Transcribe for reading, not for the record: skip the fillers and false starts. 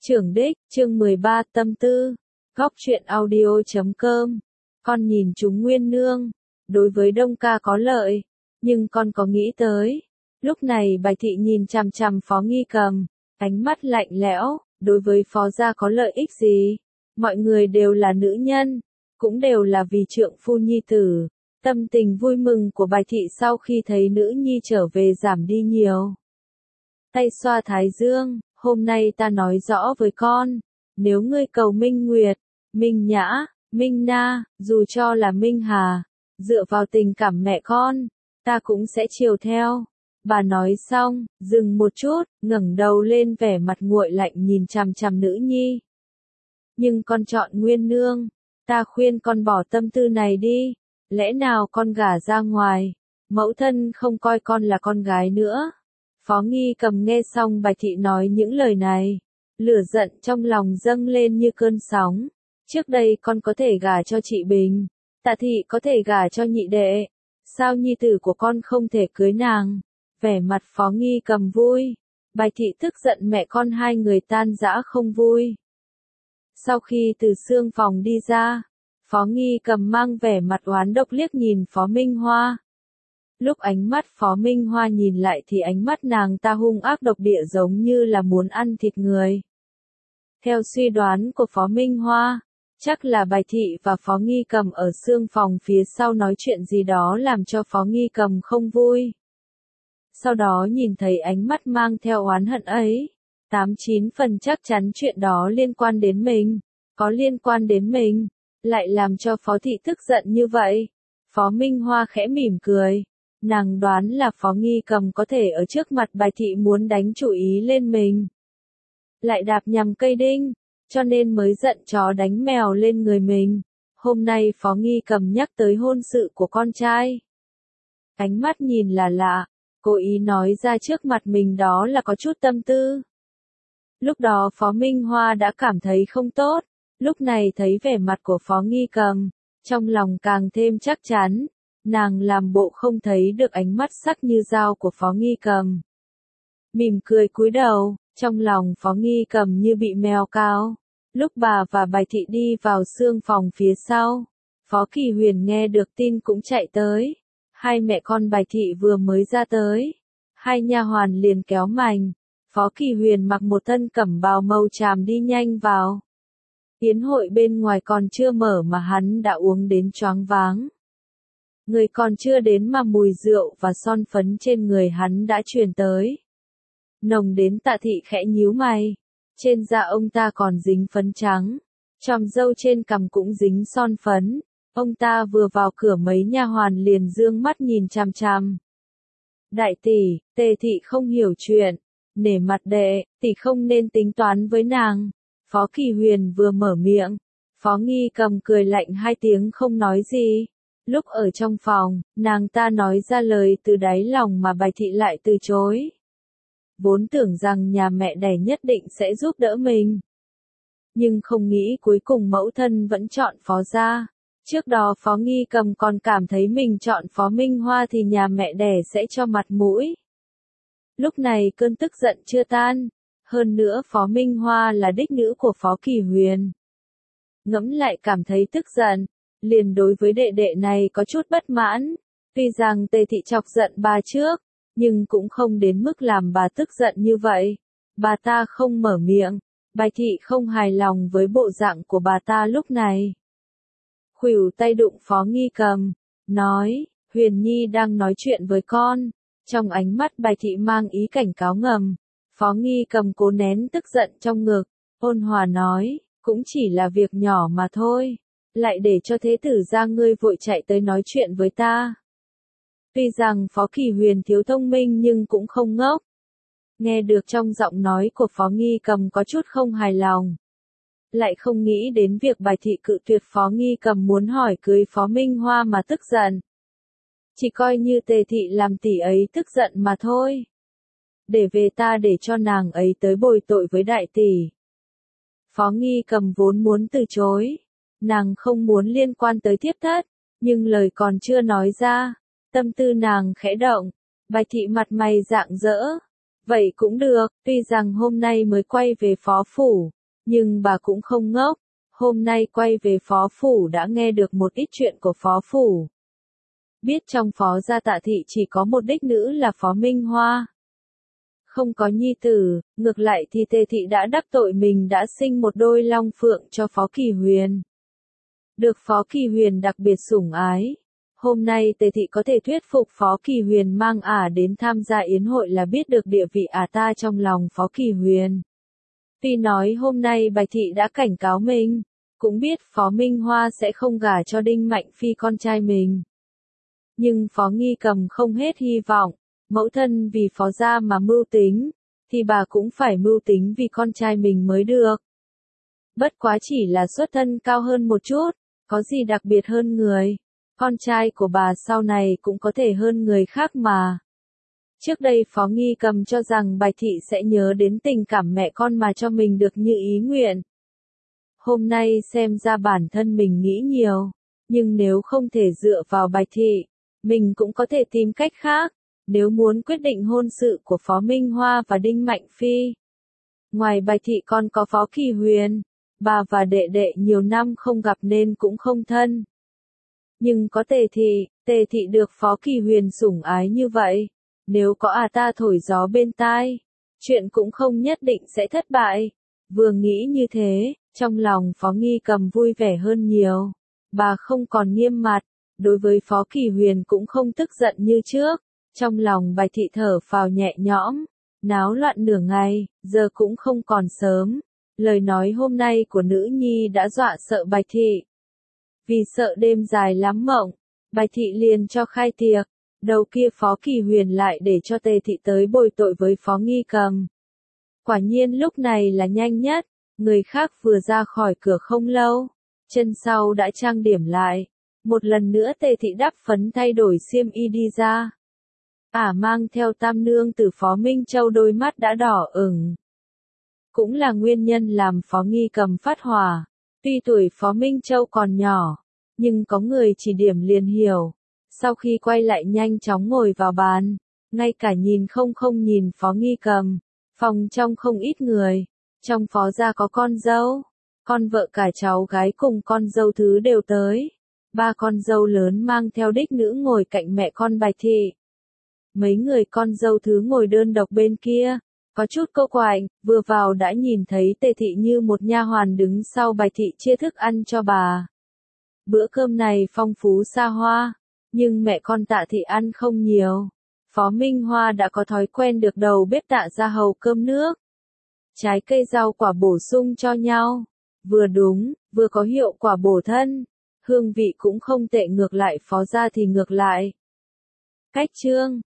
Trưởng đích, chương 13 tâm tư, góc truyện audio.com. Con nhìn chúng Nguyên Nương, đối với Đông ca có lợi, nhưng con có nghĩ tới. Lúc này Bạch Thị nhìn chằm chằm Phó Nghi Cầm, ánh mắt lạnh lẽo, đối với Phó gia có lợi ích gì? Mọi người đều là nữ nhân, cũng đều là vì trượng phu nhi tử. Tâm tình vui mừng của Bạch Thị sau khi thấy nữ nhi trở về giảm đi nhiều. Tay xoa thái dương, hôm nay ta nói rõ với con, nếu ngươi cầu Minh Nguyệt, Minh Nhã, Minh Na, dù cho là Minh Hà, dựa vào tình cảm mẹ con, ta cũng sẽ chiều theo. Bà nói xong, dừng một chút, ngẩng đầu lên vẻ mặt nguội lạnh nhìn chằm chằm nữ nhi. Nhưng con chọn Nguyên Nương, ta khuyên con bỏ tâm tư này đi, lẽ nào con gả ra ngoài, mẫu thân không coi con là con gái nữa. Phó Nghi Cầm nghe xong Bạch Thị nói những lời này, lửa giận trong lòng dâng lên như cơn sóng. Trước đây con có thể gả cho chị Bình, Tạ Thị có thể gả cho nhị đệ, sao nhi tử của con không thể cưới nàng? Vẻ mặt Phó Nghi Cầm vui, Bạch Thị tức giận mẹ con hai người tan rã không vui. Sau khi từ xương phòng đi ra, Phó Nghi Cầm mang vẻ mặt oán độc liếc nhìn Phó Minh Hoa. Lúc ánh mắt Phó Minh Hoa nhìn lại thì ánh mắt nàng ta hung ác độc địa giống như là muốn ăn thịt người. Theo suy đoán của Phó Minh Hoa, chắc là Bạch Thị và Phó Nghi Cầm ở xương phòng phía sau nói chuyện gì đó làm cho Phó Nghi Cầm không vui. Sau đó nhìn thấy ánh mắt mang theo oán hận ấy, 89 phần chắc chắn chuyện đó liên quan đến mình, có liên quan đến mình, lại làm cho Phó Thị tức giận như vậy. Phó Minh Hoa khẽ mỉm cười. Nàng đoán là Phó Nghi Cầm có thể ở trước mặt Bạch Thị muốn đánh chủ ý lên mình. Lại đạp nhằm cây đinh, cho nên mới giận chó đánh mèo lên người mình. Hôm nay Phó Nghi Cầm nhắc tới hôn sự của con trai. Ánh mắt nhìn là lạ, cố ý nói ra trước mặt mình đó là có chút tâm tư. Lúc đó Phó Minh Hoa đã cảm thấy không tốt, lúc này thấy vẻ mặt của Phó Nghi Cầm, trong lòng càng thêm chắc chắn. Nàng làm bộ không thấy được ánh mắt sắc như dao của Phó Nghi Cầm. Mỉm cười cúi đầu, trong lòng Phó Nghi Cầm như bị mèo cào. Lúc bà và Bạch Thị đi vào xương phòng phía sau, Phó Kỳ Huyền nghe được tin cũng chạy tới. Hai mẹ con Bạch Thị vừa mới ra tới, hai nha hoàn liền kéo mành. Phó Kỳ Huyền mặc một thân cẩm bào màu tràm đi nhanh vào. Yến hội bên ngoài còn chưa mở mà hắn đã uống đến choáng váng. Người còn chưa đến mà mùi rượu và son phấn trên người hắn đã truyền tới. Nồng đến Tạ Thị khẽ nhíu mày. Trên da ông ta còn dính phấn trắng. Chòm râu trên cằm cũng dính son phấn. Ông ta vừa vào cửa mấy nha hoàn liền dương mắt nhìn chằm chằm. Đại tỷ, Tề Thị không hiểu chuyện. Nể mặt đệ, tỷ không nên tính toán với nàng. Phó Kỳ Huyền vừa mở miệng. Phó Nghi Cầm cười lạnh hai tiếng không nói gì. Lúc ở trong phòng, nàng ta nói ra lời từ đáy lòng mà Bạch Thị lại từ chối. Vốn tưởng rằng nhà mẹ đẻ nhất định sẽ giúp đỡ mình. Nhưng không nghĩ cuối cùng mẫu thân vẫn chọn Phó gia. Trước đó Phó Nghi Cầm còn cảm thấy mình chọn Phó Minh Hoa thì nhà mẹ đẻ sẽ cho mặt mũi. Lúc này cơn tức giận chưa tan. Hơn nữa Phó Minh Hoa là đích nữ của Phó Kỳ Huyền. Ngẫm lại cảm thấy tức giận. Liền đối với đệ đệ này có chút bất mãn, tuy rằng Tề Thị chọc giận bà trước, nhưng cũng không đến mức làm bà tức giận như vậy. Bà ta không mở miệng, Bạch Thị không hài lòng với bộ dạng của bà ta lúc này. Khuỷu tay đụng Phó Nghi Cầm, nói, Huyền Nhi đang nói chuyện với con, trong ánh mắt Bạch Thị mang ý cảnh cáo ngầm. Phó Nghi Cầm cố nén tức giận trong ngực, ôn hòa nói, cũng chỉ là việc nhỏ mà thôi. Lại để cho thế tử gia ngươi vội chạy tới nói chuyện với ta. Tuy rằng Phó Kỳ Huyền thiếu thông minh nhưng cũng không ngốc. Nghe được trong giọng nói của Phó Nghi Cầm có chút không hài lòng. Lại không nghĩ đến việc Bạch Thị cự tuyệt Phó Nghi Cầm muốn hỏi cưới Phó Minh Hoa mà tức giận. Chỉ coi như Tề Thị làm tỷ ấy tức giận mà thôi. Để về ta để cho nàng ấy tới bồi tội với đại tỷ. Phó Nghi Cầm vốn muốn từ chối. Nàng không muốn liên quan tới thiếp thất, nhưng lời còn chưa nói ra, tâm tư nàng khẽ động. Bạch Thị mặt mày rạng rỡ, Vậy cũng được, tuy rằng hôm nay mới quay về phó phủ, nhưng bà cũng không ngốc. Hôm nay quay về phó phủ đã nghe được một ít chuyện của phó phủ. Biết trong phó gia Tạ thị chỉ có một đích nữ là phó Minh Hoa. Không có nhi tử, ngược lại thì Tề thị đã đắc tội mình đã sinh một đôi long phượng cho phó Kỳ Huyền. Được phó Kỳ Huyền đặc biệt sủng ái. Hôm nay Tề thị có thể thuyết phục phó Kỳ Huyền mang đến tham gia yến hội là biết được địa vị ta trong lòng phó Kỳ Huyền. Tuy nói hôm nay Bạch thị đã cảnh cáo mình, cũng biết phó Minh Hoa sẽ không gả cho Đinh Mạnh Phi con trai mình. Nhưng phó Nghi Cầm không hết hy vọng, mẫu thân vì phó gia mà mưu tính, thì bà cũng phải mưu tính vì con trai mình mới được. Bất quá chỉ là xuất thân cao hơn một chút, có gì đặc biệt hơn người. Con trai của bà sau này cũng có thể hơn người khác mà. Trước đây Phó Nghi Cầm cho rằng Bạch thị sẽ nhớ đến tình cảm mẹ con mà cho mình được như ý nguyện. Hôm nay xem ra bản thân mình nghĩ nhiều, nhưng nếu không thể dựa vào Bạch thị, mình cũng có thể tìm cách khác, nếu muốn quyết định hôn sự của Phó Minh Hoa và Đinh Mạnh Phi. Ngoài Bạch thị còn có Phó Kỳ Huyền, bà và đệ đệ nhiều năm không gặp nên cũng không thân. Nhưng có Tề thị được phó Kỳ Huyền sủng ái như vậy, nếu có ta thổi gió bên tai, chuyện cũng không nhất định sẽ thất bại. Vừa nghĩ như thế, trong lòng phó Nghi Cầm vui vẻ hơn nhiều. Bà không còn nghiêm mặt, đối với phó Kỳ Huyền cũng không tức giận như trước. Trong lòng Bạch thị thở phào nhẹ nhõm, náo loạn nửa ngày, giờ cũng không còn sớm. Lời nói hôm nay của nữ nhi đã dọa sợ Bạch thị. Vì sợ đêm dài lắm mộng, Bạch thị liền cho khai tiệc, đầu kia phó Kỳ Huyền lại để cho Tề thị tới bồi tội với phó Nghi Cầm. Quả nhiên lúc này là nhanh nhất, người khác vừa ra khỏi cửa không lâu, chân sau đã trang điểm lại. Một lần nữa Tề thị đắp phấn thay đổi xiêm y đi ra. Mang theo tam nương từ phó Minh Châu đôi mắt đã đỏ ửng. Cũng là nguyên nhân làm phó Nghi Cầm phát hỏa. Tuy tuổi phó Minh Châu còn nhỏ, nhưng có người chỉ điểm liền hiểu. Sau khi quay lại nhanh chóng ngồi vào bàn, ngay cả nhìn không nhìn phó Nghi Cầm. Phòng trong không ít người, trong phó gia có con dâu, con vợ cả cháu gái cùng con dâu thứ đều tới. 3 con dâu lớn mang theo đích nữ ngồi cạnh mẹ con Bạch thị. Mấy người con dâu thứ ngồi đơn độc bên kia, có chút câu quạnh, vừa vào đã nhìn thấy Tề thị như một nha hoàn đứng sau Bạch thị chia thức ăn cho bà. Bữa cơm này phong phú xa hoa, nhưng mẹ con Tạ thị ăn không nhiều. Phó Minh Hoa đã có thói quen được đầu bếp Tạ ra hầu cơm nước. Trái cây rau quả bổ sung cho nhau, vừa đúng, vừa có hiệu quả bổ thân. Hương vị cũng không tệ, ngược lại phó gia thì ngược lại. Cách chương